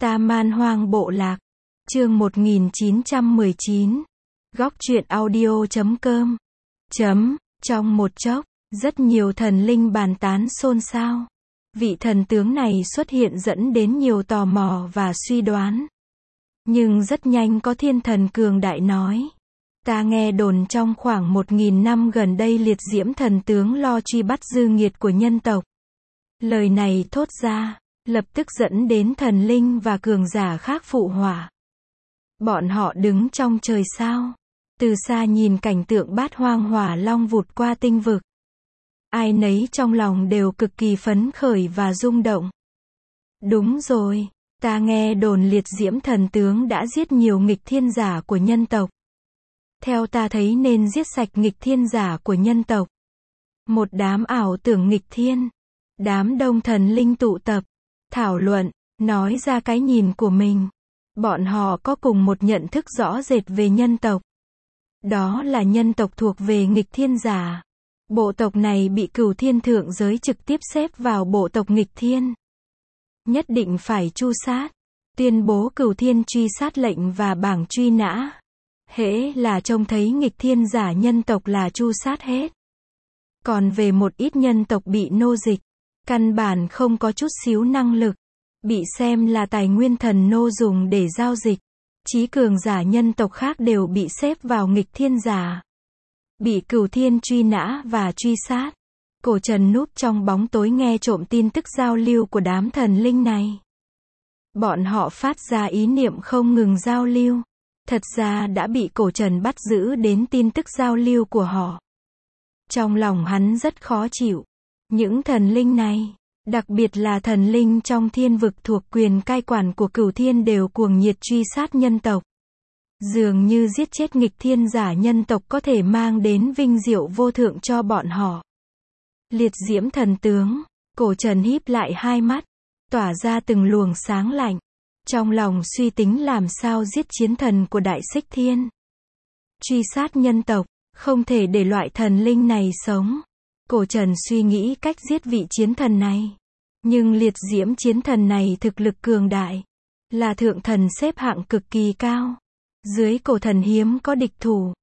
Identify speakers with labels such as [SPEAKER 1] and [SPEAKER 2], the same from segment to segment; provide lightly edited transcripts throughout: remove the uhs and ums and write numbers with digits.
[SPEAKER 1] Ta Man Hoang Bộ Lạc. Chương 1919. Góc truyện audio.com. Trong một chốc, rất nhiều thần linh bàn tán xôn xao. Vị thần tướng này xuất hiện dẫn đến nhiều tò mò và suy đoán. Nhưng rất nhanh có thiên thần cường đại nói. Ta nghe đồn trong khoảng 1.000 năm gần đây liệt diễm thần tướng lo truy bắt dư nghiệt của nhân tộc. Lời này thốt ra, lập tức dẫn đến thần linh và cường giả khác phụ họa. Bọn họ đứng trong trời sao, từ xa nhìn cảnh tượng bát hoang hỏa long vụt qua tinh vực. Ai nấy trong lòng đều cực kỳ phấn khởi và rung động. Đúng rồi, ta nghe đồn liệt diễm thần tướng đã giết nhiều nghịch thiên giả của nhân tộc. Theo ta thấy nên giết sạch nghịch thiên giả của nhân tộc. Một đám ảo tưởng nghịch thiên, đám đông thần linh tụ tập, thảo luận, nói ra cái nhìn của mình. Bọn họ có cùng một nhận thức rõ rệt về nhân tộc. Đó là nhân tộc thuộc về nghịch thiên giả. Bộ tộc này bị Cửu Thiên thượng giới trực tiếp xếp vào bộ tộc nghịch thiên. Nhất định phải tru sát. Tuyên bố Cửu Thiên truy sát lệnh và bảng truy nã. Hễ là trông thấy nghịch thiên giả nhân tộc là tru sát hết. Còn về một ít nhân tộc bị nô dịch, căn bản không có chút xíu năng lực, bị xem là tài nguyên thần nô dùng để giao dịch. Chí cường giả nhân tộc khác đều bị xếp vào nghịch thiên giả, bị Cửu Thiên truy nã và truy sát. Cổ Trần núp trong bóng tối nghe trộm tin tức giao lưu của đám thần linh này. Bọn họ phát ra ý niệm không ngừng giao lưu. Thật ra đã bị Cổ Trần bắt giữ đến tin tức giao lưu của họ. Trong lòng hắn rất khó chịu. Những thần linh này, đặc biệt là thần linh trong thiên vực thuộc quyền cai quản của Cửu Thiên đều cuồng nhiệt truy sát nhân tộc. Dường như giết chết nghịch thiên giả nhân tộc có thể mang đến vinh diệu vô thượng cho bọn họ. Liệt diễm thần tướng, Cổ Trần híp lại hai mắt, tỏa ra từng luồng sáng lạnh. Trong lòng suy tính làm sao giết chiến thần của Đại Xích Thiên. Truy sát nhân tộc, không thể để loại thần linh này sống. Cổ Trần suy nghĩ cách giết vị chiến thần này. Nhưng liệt diễm chiến thần này thực lực cường đại, là thượng thần xếp hạng cực kỳ cao. Dưới cổ thần hiếm có địch thủ.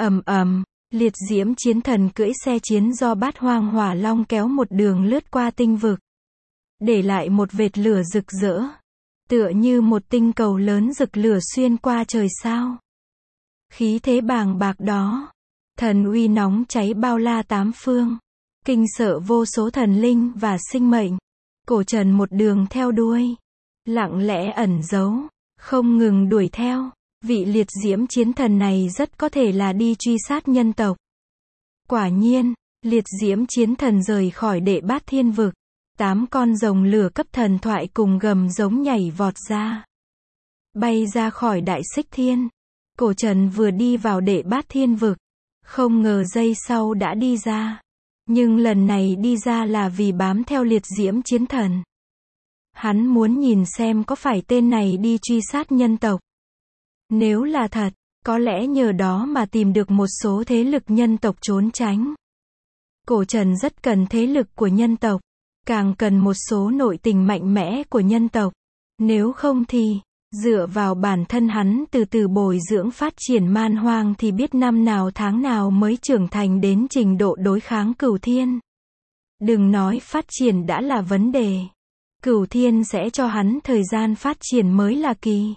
[SPEAKER 1] Liệt diễm chiến thần cưỡi xe chiến do bát hoang hỏa long kéo một đường lướt qua tinh vực. Để lại một vệt lửa rực rỡ. Tựa như một tinh cầu lớn rực lửa xuyên qua trời sao. Khí thế bàng bạc đó, thần uy nóng cháy bao la tám phương, kinh sợ vô số thần linh và sinh mệnh. Cổ Trần một đường theo đuôi, lặng lẽ ẩn giấu, không ngừng đuổi theo. Vị liệt diễm chiến thần này rất có thể là đi truy sát nhân tộc. Quả nhiên, liệt diễm chiến thần rời khỏi đệ bát thiên vực. 8 con rồng lửa cấp thần thoại cùng gầm giống nhảy vọt ra, bay ra khỏi Đại Xích Thiên. Cổ Trần vừa đi vào đệ bát thiên vực, không ngờ giây sau đã đi ra. Nhưng lần này đi ra là vì bám theo liệt diễm chiến thần. Hắn muốn nhìn xem có phải tên này đi truy sát nhân tộc. Nếu là thật, có lẽ nhờ đó mà tìm được một số thế lực nhân tộc trốn tránh. Cổ Trần rất cần thế lực của nhân tộc, càng cần một số nội tình mạnh mẽ của nhân tộc. Nếu không thì, dựa vào bản thân hắn từ từ bồi dưỡng phát triển man hoang thì biết năm nào tháng nào mới trưởng thành đến trình độ đối kháng Cửu Thiên. Đừng nói phát triển đã là vấn đề. Cửu Thiên sẽ cho hắn thời gian phát triển mới là kỳ.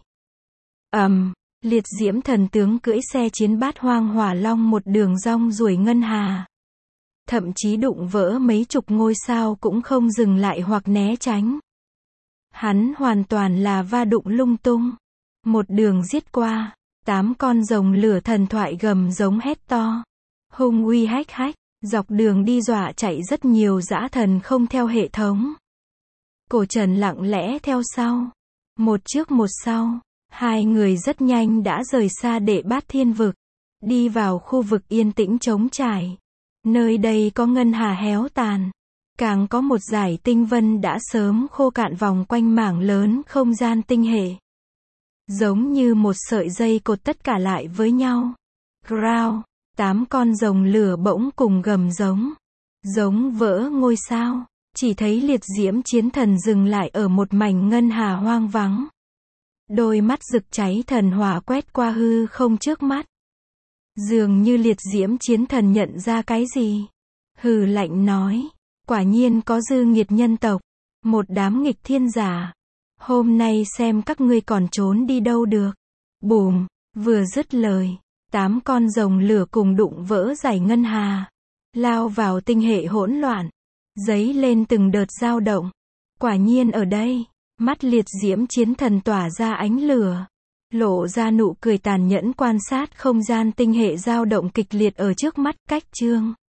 [SPEAKER 1] Liệt diễm thần tướng cưỡi xe chiến bát hoang hỏa long một đường rong ruổi ngân hà. Thậm chí đụng vỡ mấy chục ngôi sao cũng không dừng lại hoặc né tránh. Hắn hoàn toàn là va đụng lung tung. Một đường giết qua, 8 con rồng lửa thần thoại gầm giống hét to. Hung uy hách hách, dọc đường đi dọa chạy rất nhiều dã thần không theo hệ thống. Cổ Trần lặng lẽ theo sau. Một trước một sau, hai người rất nhanh đã rời xa đệ bát thiên vực. Đi vào khu vực yên tĩnh trống trải. Nơi đây có ngân hà héo tàn. Càng có một dải tinh vân đã sớm khô cạn vòng quanh mảng lớn không gian tinh hệ. Giống như một sợi dây cột tất cả lại với nhau. Growl, 8 con rồng lửa bỗng cùng gầm giống. Giống vỡ ngôi sao. Chỉ thấy liệt diễm chiến thần dừng lại ở một mảnh ngân hà hoang vắng. Đôi mắt rực cháy thần hỏa quét qua hư không trước mắt. Dường như liệt diễm chiến thần nhận ra cái gì. Hừ lạnh nói. Quả nhiên có dư nghiệt nhân tộc. Một đám nghịch thiên giả. Hôm nay xem các ngươi còn trốn đi đâu được. Bùm, vừa dứt lời. 8 con rồng lửa cùng đụng vỡ dải ngân hà. Lao vào tinh hệ hỗn loạn. Dấy lên từng đợt dao động. Quả nhiên ở đây. Mắt liệt diễm chiến thần tỏa ra ánh lửa. Lộ ra nụ cười tàn nhẫn quan sát không gian tinh hệ dao động kịch liệt ở trước mắt. Cách chương